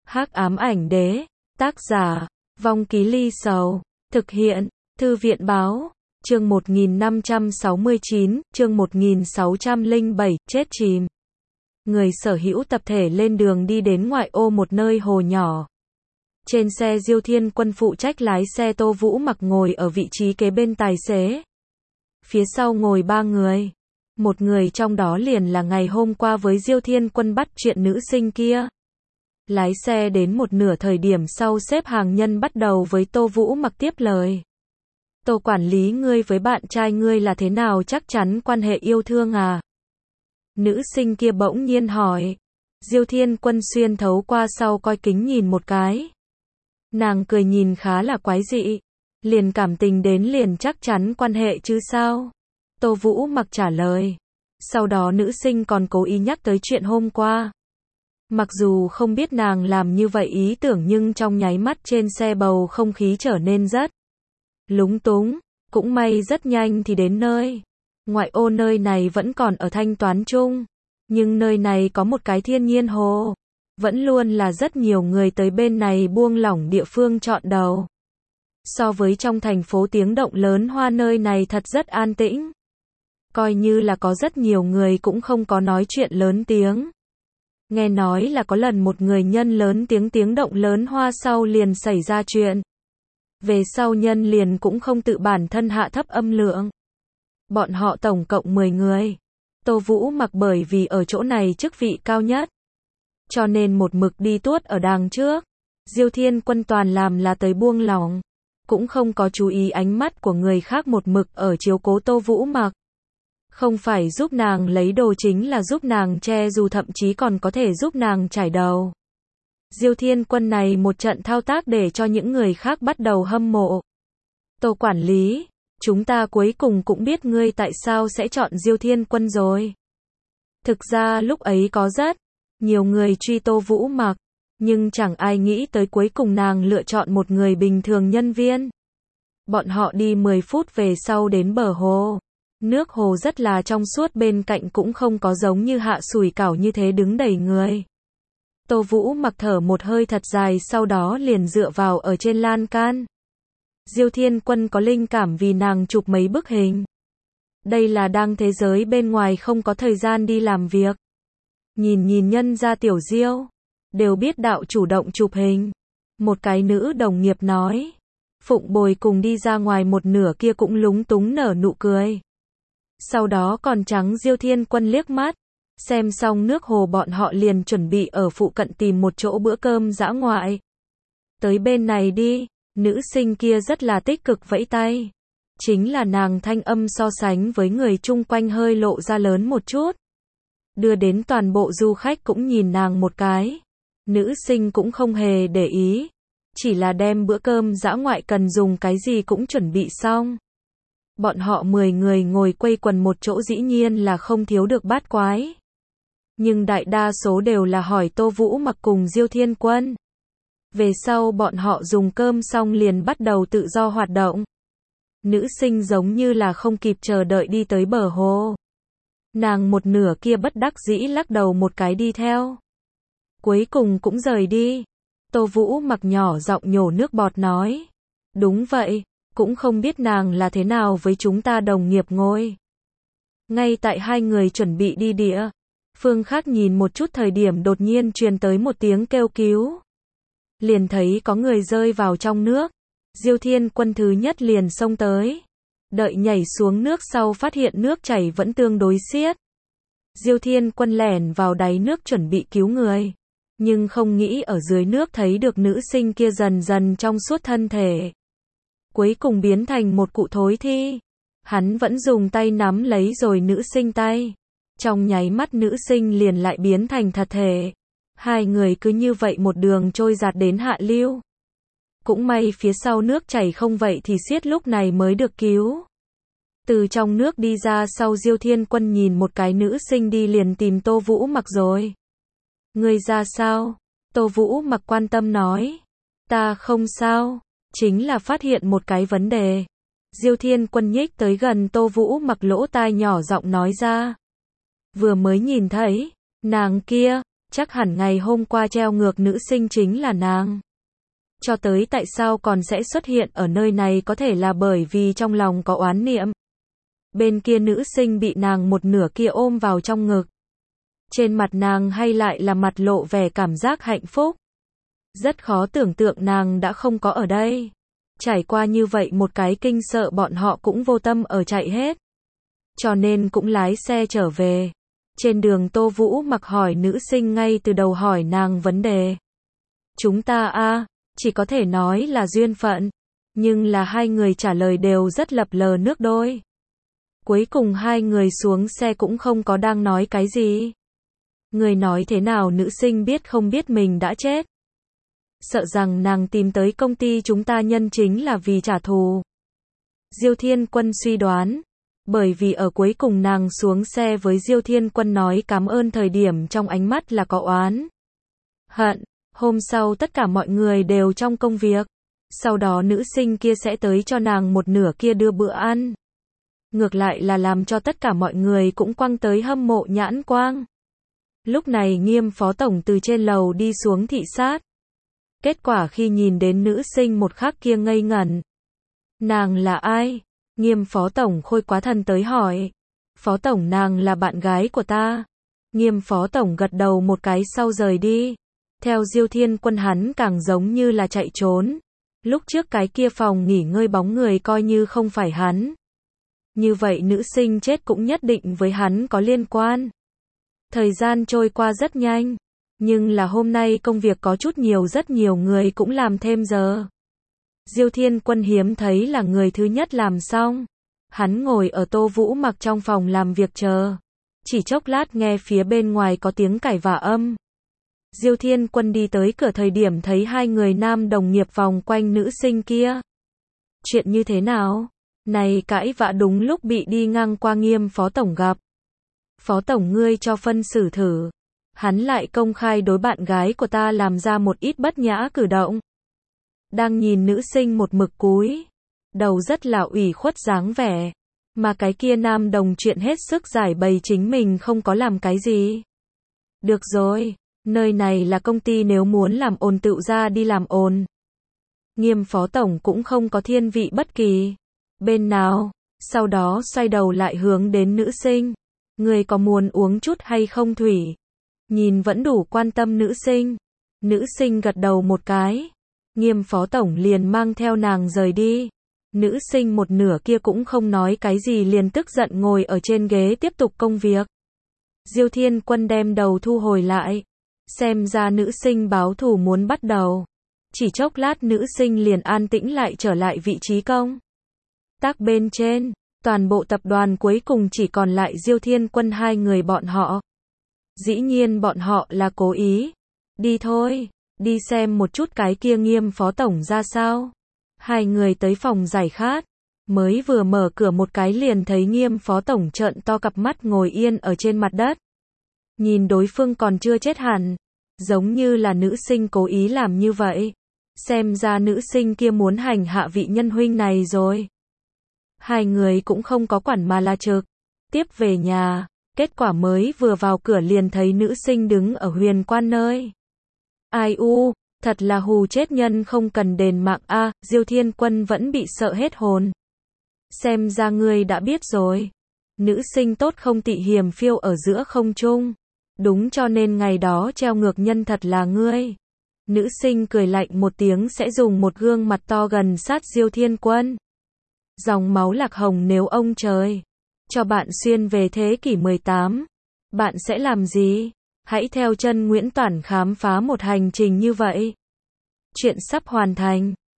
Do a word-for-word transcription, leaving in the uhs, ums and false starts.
Hắc ám ảnh đế, tác giả, Vong Ký Ly Sầu, thực hiện, Thư viện báo, chương một nghìn năm trăm sáu mươi chín, chương một nghìn sáu trăm lẻ bảy, chết chìm. Người sở hữu tập thể lên đường đi đến ngoại ô một nơi hồ nhỏ. Trên xe Diêu Thiên Quân phụ trách lái xe, Tô Vũ Mặc ngồi ở vị trí kế bên tài xế. Phía sau ngồi ba người. Một người trong đó liền là ngày hôm qua với Diêu Thiên Quân bắt chuyện nữ sinh kia. Lái xe đến một nửa thời điểm sau, xếp hàng nhân bắt đầu với Tô Vũ Mặc tiếp lời. Tô quản lý, ngươi với bạn trai ngươi là thế nào, chắc chắn quan hệ yêu thương à? Nữ sinh kia bỗng nhiên hỏi. Diêu Thiên Quân xuyên thấu qua sau coi kính nhìn một cái. Nàng cười nhìn khá là quái dị. Liền cảm tình đến liền chắc chắn quan hệ chứ sao? Tô Vũ Mặc trả lời. Sau đó nữ sinh còn cố ý nhắc tới chuyện hôm qua. Mặc dù không biết nàng làm như vậy ý tưởng, nhưng trong nháy mắt trên xe bầu không khí trở nên rất lúng túng. Cũng may rất nhanh thì đến nơi. Ngoại ô nơi này vẫn còn ở thanh toán chung. Nhưng nơi này có một cái thiên nhiên hồ. Vẫn luôn là rất nhiều người tới bên này buông lỏng địa phương chọn đầu. So với trong thành phố tiếng động lớn hoa, nơi này thật rất an tĩnh. Coi như là có rất nhiều người cũng không có nói chuyện lớn tiếng. Nghe nói là có lần một người nhân lớn tiếng tiếng động lớn hoa sau liền xảy ra chuyện. Về sau nhân liền cũng không tự bản thân hạ thấp âm lượng. Bọn họ tổng cộng mười người. Tô Vũ Mặc bởi vì ở chỗ này chức vị cao nhất, cho nên một mực đi tuốt ở đằng trước. Diêu Thiên Quân toàn làm là tới buông lỏng. Cũng không có chú ý ánh mắt của người khác, một mực ở chiếu cố Tô Vũ Mặc. Không phải giúp nàng lấy đồ, chính là giúp nàng che dù, thậm chí còn có thể giúp nàng trải đầu. Diêu Thiên Quân này một trận thao tác để cho những người khác bắt đầu hâm mộ. Tô quản lý, chúng ta cuối cùng cũng biết ngươi tại sao sẽ chọn Diêu Thiên Quân rồi. Thực ra lúc ấy có rất nhiều người truy Tô Vũ Mặc, nhưng chẳng ai nghĩ tới cuối cùng nàng lựa chọn một người bình thường nhân viên. Bọn họ đi mười phút về sau đến bờ hồ. Nước hồ rất là trong suốt, bên cạnh cũng không có giống như Hạ Sủi Cảo như thế đứng đầy người. Tô Vũ Mặc thở một hơi thật dài, sau đó liền dựa vào ở trên lan can. Diêu Thiên Quân có linh cảm vì nàng chụp mấy bức hình. Đây là đang thế giới bên ngoài không có thời gian đi làm việc. Nhìn nhìn nhân ra tiểu Diêu, đều biết đạo chủ động chụp hình. Một cái nữ đồng nghiệp nói. Phụng Bồi cùng đi ra ngoài một nửa kia cũng lúng túng nở nụ cười. Sau đó còn trắng Diêu Thiên Quân liếc mắt. Xem xong nước hồ bọn họ liền chuẩn bị ở phụ cận tìm một chỗ bữa cơm dã ngoại. Tới bên này đi, nữ sinh kia rất là tích cực vẫy tay. Chính là nàng thanh âm so sánh với người chung quanh hơi lộ ra lớn một chút. Đưa đến toàn bộ du khách cũng nhìn nàng một cái. Nữ sinh cũng không hề để ý. Chỉ là đem bữa cơm dã ngoại cần dùng cái gì cũng chuẩn bị xong. Bọn họ mười người ngồi quây quần một chỗ, dĩ nhiên là không thiếu được bát quái. Nhưng đại đa số đều là hỏi Tô Vũ Mặc cùng Diêu Thiên Quân. Về sau bọn họ dùng cơm xong liền bắt đầu tự do hoạt động. Nữ sinh giống như là không kịp chờ đợi đi tới bờ hồ. Nàng một nửa kia bất đắc dĩ lắc đầu một cái đi theo. Cuối cùng cũng rời đi. Tô Vũ Mặc nhỏ giọng nhổ nước bọt nói. Đúng vậy, cũng không biết nàng là thế nào với chúng ta đồng nghiệp ngồi. Ngay tại hai người chuẩn bị đi địa phương khác nhìn một chút thời điểm, đột nhiên truyền tới một tiếng kêu cứu. Liền thấy có người rơi vào trong nước. Diêu Thiên Quân thứ nhất liền xông tới. Đợi nhảy xuống nước sau phát hiện nước chảy vẫn tương đối xiết. Diêu Thiên Quân lẻn vào đáy nước chuẩn bị cứu người. Nhưng không nghĩ ở dưới nước thấy được nữ sinh kia dần dần trong suốt thân thể. Cuối cùng biến thành một cụ thối thi. Hắn vẫn dùng tay nắm lấy rồi nữ sinh tay. Trong nháy mắt nữ sinh liền lại biến thành thật thể. Hai người cứ như vậy một đường trôi giạt đến hạ lưu. Cũng may phía sau nước chảy không, vậy thì xiết lúc này mới được cứu. Từ trong nước đi ra sau, Diêu Thiên Quân nhìn một cái nữ sinh đi liền tìm Tô Vũ Mặc rồi. Ngươi ra sao? Tô Vũ Mặc quan tâm nói. Ta không sao, chính là phát hiện một cái vấn đề. Diêu Thiên Quân nhích tới gần Tô Vũ Mặc lỗ tai nhỏ giọng nói ra. Vừa mới nhìn thấy, nàng kia, Chắc hẳn ngày hôm qua treo ngược nữ sinh chính là nàng. Cho tới tại sao còn sẽ xuất hiện ở nơi này có thể là bởi vì trong lòng có oán niệm. Bên kia nữ sinh bị nàng một nửa kia ôm vào trong ngực. Trên mặt nàng hay lại là mặt lộ vẻ cảm giác hạnh phúc. Rất khó tưởng tượng nàng đã không có ở đây. Trải qua như vậy một cái kinh sợ bọn họ cũng vô tâm ở chạy hết. Cho nên cũng lái xe trở về. Trên đường Tô Vũ Mặc hỏi nữ sinh ngay từ đầu hỏi nàng vấn đề. Chúng ta a chỉ có thể nói là duyên phận. Nhưng là hai người trả lời đều rất lập lờ nước đôi. Cuối cùng hai người xuống xe cũng không có đang nói cái gì. Người nói thế nào nữ sinh biết không biết mình đã chết. Sợ rằng nàng tìm tới công ty chúng ta nhân chính là vì trả thù. Diêu Thiên Quân suy đoán. Bởi vì ở cuối cùng nàng xuống xe với Diêu Thiên Quân nói cảm ơn thời điểm trong ánh mắt là có oán. Hận. Hôm sau tất cả mọi người đều trong công việc. Sau đó nữ sinh kia sẽ tới cho nàng một nửa kia đưa bữa ăn. Ngược lại là làm cho tất cả mọi người cũng quăng tới hâm mộ nhãn quang. Lúc này Nghiêm phó tổng từ trên lầu đi xuống thị sát. Kết quả khi nhìn đến nữ sinh một khắc kia ngây ngẩn. Nàng là ai? Nghiêm phó tổng khôi quá thần tới hỏi. Phó tổng nàng là bạn gái của ta. Nghiêm phó tổng gật đầu một cái sau rời đi. Theo Diêu Thiên Quân hắn càng giống như là chạy trốn. Lúc trước cái kia phòng nghỉ ngơi bóng người coi như không phải hắn. Như vậy nữ sinh chết cũng nhất định với hắn có liên quan. Thời gian trôi qua rất nhanh. Nhưng là hôm nay công việc có chút nhiều rất nhiều người cũng làm thêm giờ. Diêu Thiên Quân hiếm thấy là người thứ nhất làm xong. Hắn ngồi ở Tô Vũ Mặc trong phòng làm việc chờ. Chỉ chốc lát nghe phía bên ngoài có tiếng cãi vã âm. Diêu Thiên Quân đi tới cửa thời điểm thấy hai người nam đồng nghiệp vòng quanh nữ sinh kia. Chuyện như thế nào? Này cãi vã đúng lúc bị đi ngang qua Nghiêm phó tổng gặp. Phó tổng ngươi cho phân xử thử. Hắn lại công khai đối bạn gái của ta làm ra một ít bất nhã cử động. Đang nhìn nữ sinh một mực cúi. Đầu rất là ủy khuất dáng vẻ. Mà cái kia nam đồng chuyện hết sức giải bày chính mình không có làm cái gì. Được rồi. Nơi này là công ty nếu muốn làm ồn tự ra đi làm ồn. Nghiêm phó tổng cũng không có thiên vị bất kỳ. Bên nào? Sau đó xoay đầu lại hướng đến nữ sinh. Người có muốn uống chút hay không thủy? Nhìn vẫn đủ quan tâm nữ sinh. Nữ sinh gật đầu một cái. Nghiêm phó tổng liền mang theo nàng rời đi. Nữ sinh một nửa kia cũng không nói cái gì liền tức giận ngồi ở trên ghế tiếp tục công việc. Diêu Thiên Quân đem đầu thu hồi lại. Xem ra nữ sinh báo thù muốn bắt đầu. Chỉ chốc lát nữ sinh liền an tĩnh lại trở lại vị trí công tác bên trên. Toàn bộ tập đoàn cuối cùng chỉ còn lại Diêu Thiên Quân hai người bọn họ. Dĩ nhiên bọn họ là cố ý. Đi thôi, đi xem một chút cái kia Nghiêm phó tổng ra sao. Hai người tới phòng giải khát. Mới vừa mở cửa một cái liền thấy Nghiêm phó tổng trợn to cặp mắt ngồi yên ở trên mặt đất. Nhìn đối phương còn chưa chết hẳn. Giống như là nữ sinh cố ý làm như vậy. Xem ra nữ sinh kia muốn hành hạ vị nhân huynh này rồi. Hai người cũng không có quản mà là trực tiếp về nhà. Kết quả mới vừa vào cửa liền thấy nữ sinh đứng ở huyền quan nơi. Ai u, thật là hù chết nhân không cần đền mạng a. À, Diêu Thiên Quân vẫn bị sợ hết hồn. Xem ra ngươi đã biết rồi. Nữ sinh tốt không tị hiềm phiêu ở giữa không trung. Đúng cho nên ngày đó treo ngược nhân thật là ngươi. Nữ sinh cười lạnh một tiếng sẽ dùng một gương mặt to gần sát Diêu Thiên Quân. Dòng máu lạc hồng nếu ông trời cho bạn xuyên về thế kỷ mười tám, bạn sẽ làm gì? Hãy theo chân Nguyễn Toản khám phá một hành trình như vậy. Chuyện sắp hoàn thành.